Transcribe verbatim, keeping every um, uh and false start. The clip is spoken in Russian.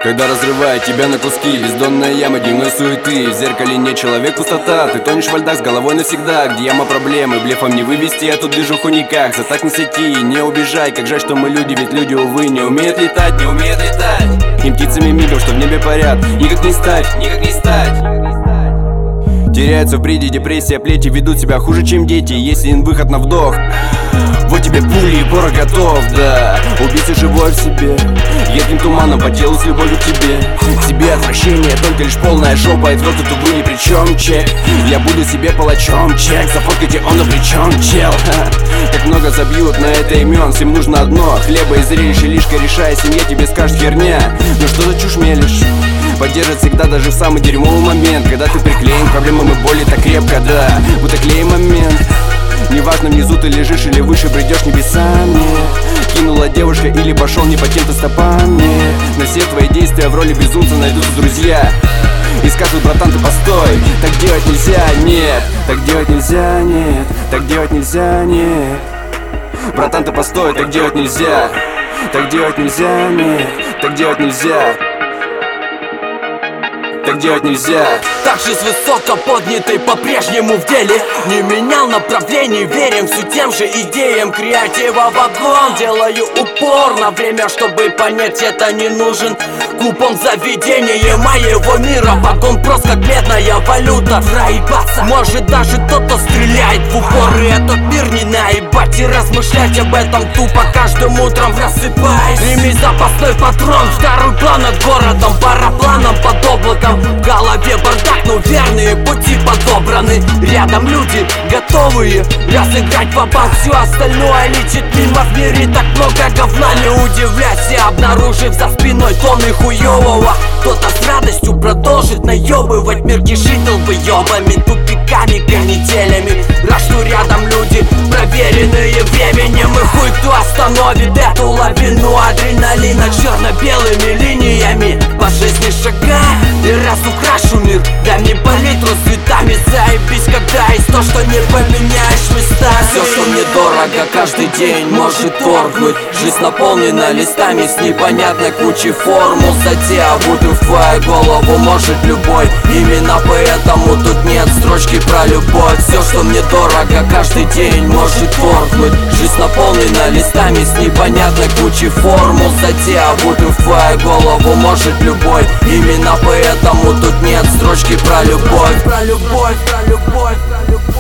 когда разрывает тебя на куски. Бездонная яма дневной суеты, в зеркале не человек, пустота. Ты тонешь во льдах с головой навсегда, где яма проблемы, блефом не вывести эту движуху никак. За так не сети, не убежай, как жаль, что мы люди, ведь люди, увы, не умеют летать, не умеют летать. Им птицами мигом, что в небе парят, никак не стать, никак не стать. Теряются в бреде, депрессия, плети, ведут себя хуже, чем дети. Есть один выход на вдох, вот тебе пули и порох готов, да. Убийца живой в себе, едким туманом по телу с любовью к тебе. К тебе отвращение, только лишь полная жопа, и твой тут увы ни при чем, чек. Я буду себе палачом, чек, зафоткайте он, но при чем, чел. Как много забьют на это имен, всем нужно одно: хлеба и зрелище, лишь решая, семья тебе скажет херня. Ну что за чушь мелешь? Поддержит всегда, даже в самый дерьмовый момент, когда ты приклеен к проблемам и боли так крепко, да. Вот и клей момент. Неважно, внизу ты лежишь или выше бредешь небесами. Кинула девушка или пошел не по тем-то стопами. На все твои действия в роли безумца найдутся друзья и скажут: братан, ты постой, так делать нельзя, нет. Так делать нельзя, нет. Так делать нельзя, нет. Братан, ты постой, так делать нельзя. Так делать нельзя, нет. Так делать нельзя. Так делать нельзя. Также с высоко поднятой по-прежнему в деле. Не менял направлений, верим все тем же идеям. Креатива вагон, делаю упор на время, чтобы понять, это не нужен купон заведения моего мира. Вагон просто как медная валюта. Проебаться может даже тот, кто стреляет в упор. И этот мир не наебать и размышлять об этом тупо каждым утром просыпаясь. Ими запасной патрон, второй план над городом, парапланом под облаком. В голове бардак, но верные пути подобраны. Рядом люди, готовые разыграть ва-банк. Все остальное летит мимо, в мире так много говна. Не удивляйся, обнаружив за спиной тонны хуёвого. Кто-то с радостью продолжит наебывать. Мир кишит долбоёбами, тупиками, канителями. Рад, что рядом люди, проверенные временем. И хуй кто остановит эту лавину адреналина. Черно-белыми линиями по жизни шагая. И раз украшу мир, дай мне палитру с цветами. Заебись, когда есть то, что не поменяешь местами. Все, что мне дорого, каждый день может торгнуть. Жизнь наполнена листами с непонятной кучей формул. Затеобутым в твою голову может любой. Именно поэтому тут нет строчки про любовь. Все, что мне дорого, каждый день может торгнуть. Жизнь наполнена листами с непонятной кучей формул. Затеобутым в твою голову может любой. Именно поэтому Поэтому тут нет строчки про любовь. Про любовь, про любовь, про любовь.